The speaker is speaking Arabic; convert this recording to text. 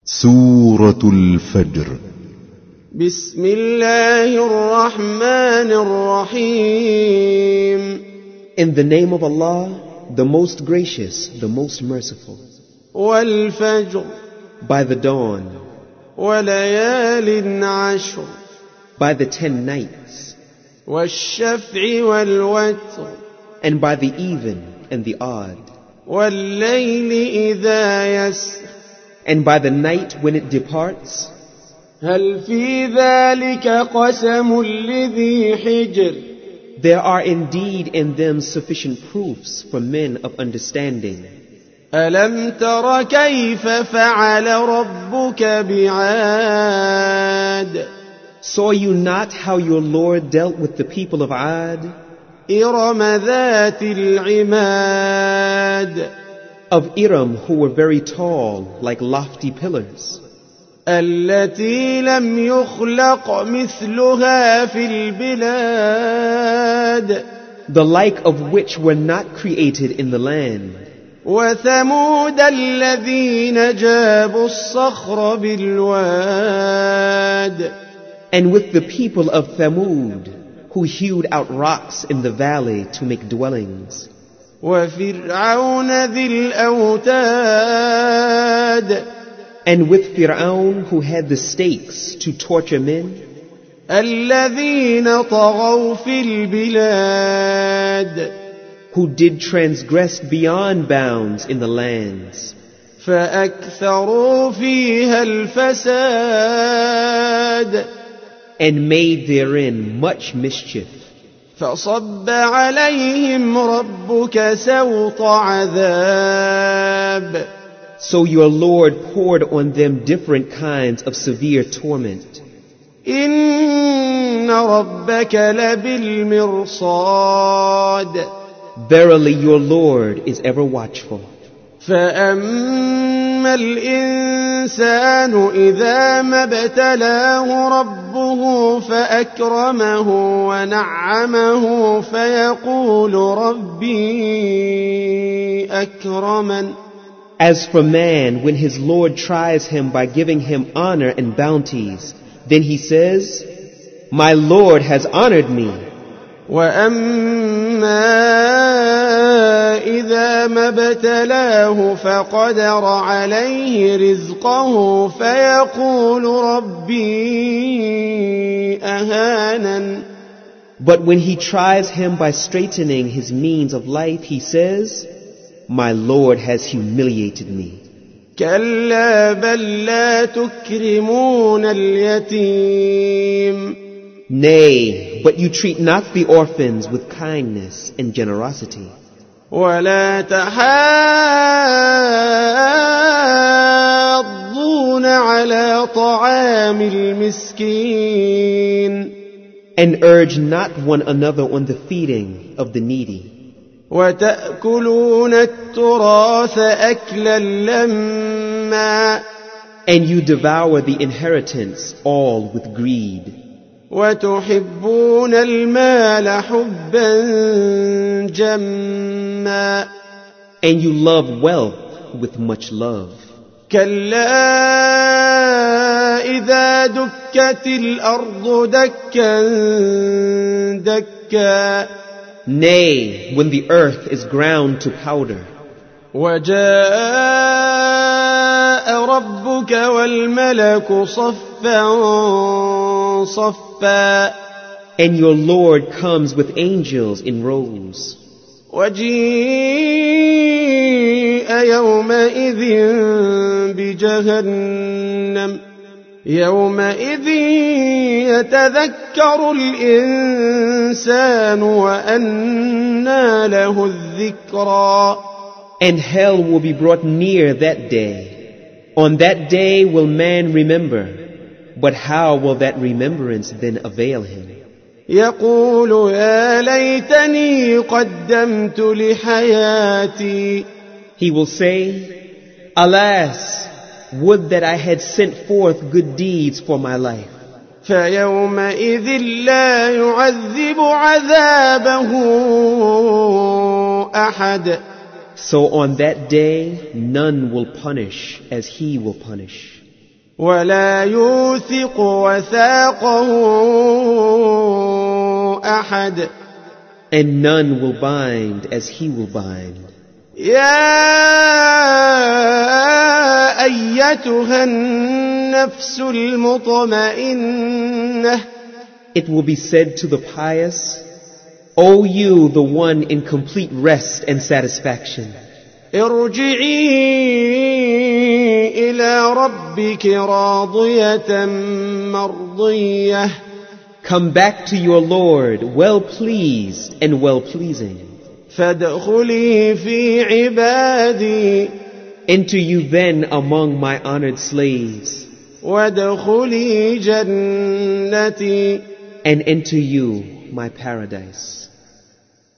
سورة الفجر. بسم الله الرحمن الرحيم. In the name of Allah, the most gracious, the most merciful. والفجر. By the dawn. وليال عشر. By the 10 nights. والشفع والوتر. And by the even and the odd. والليل إذا يسر. And by the night when it departs. هل في ذلك قسم لذي حجر. There are indeed in them sufficient proofs for men of understanding. ألم تر كيف فعل ربك بعاد. Saw you not how your Lord dealt with the people of Ad? إرم ذات العماد. Of Iram, who were very tall, like lofty pillars. التي لم يخلق مثلها في البلاد. The like of which were not created in the land. وثمود الذين جابوا الصخر بالواد. And with the people of Thamud, who hewed out rocks in the valley to make dwellings. وفرعون ذي الأوتاد. And with Fir'aun, who had the stakes to torture men. الذين طغوا في البلاد. Who did transgress beyond bounds in the lands. فأكثروا فيها الفساد. And made therein much mischief. فصب عليهم ربك سوط عذاب. So your Lord poured on them different kinds of severe torment. إن ربك لبالمرصاد. Verily your Lord is ever watchful. فأما الإنسان إذا ما ابتلاه ربه فأكرمه ونعمه فيقول ربي أكرمن. As for man, when his Lord tries him by giving him honor and bounties, then he says, My Lord has honored me. وأما إذا ما ابتلاه فقدر عليه رزقه فيقول ربي أهانن. But when he tries him by straightening his means of life, he says, My Lord has humiliated me. كلا بل لا تكرمون اليتيم. Nay, but you treat not the orphans with kindness and generosity. ولا تحاضون على طعام المسكين. And urge not one another on the feeding of the needy. وتأكلون التراث أكلا لما. And you devour the inheritance all with greed. وتحبون المال حبا جما. And you love wealth with much love. كلا إذا دكت الأرض دكا دكا. Nay, when the earth is ground to powder. وجاء ربك والملك صفا صفا. And your Lord comes with angels in rows. وجيء يومئذ بجهنم. يومئذ يتذكر الإنسان وأنى له الذكرى. And hell will be brought near that day. On that day will man remember. But how will that remembrance then avail him? يقول يا ليتني قدمت لحياتي. He will say, Alas, would that I had sent forth good deeds for my life. فيومئذ لا يعذب عذابه أحد. So on that day, none will punish as he will punish. ولا يوثق وثاقه أحد. And none will bind as he will bind. يا أيتها النفس المطمئنة. It will be said to the pious, O you, the one in complete rest and satisfaction, ارجعي إلى ربك راضية مرضية. come back to your Lord, well pleased and well pleasing. فادخلي في عبادي. Enter you then among my honored slaves, وادخلي جنتي. and enter you my paradise.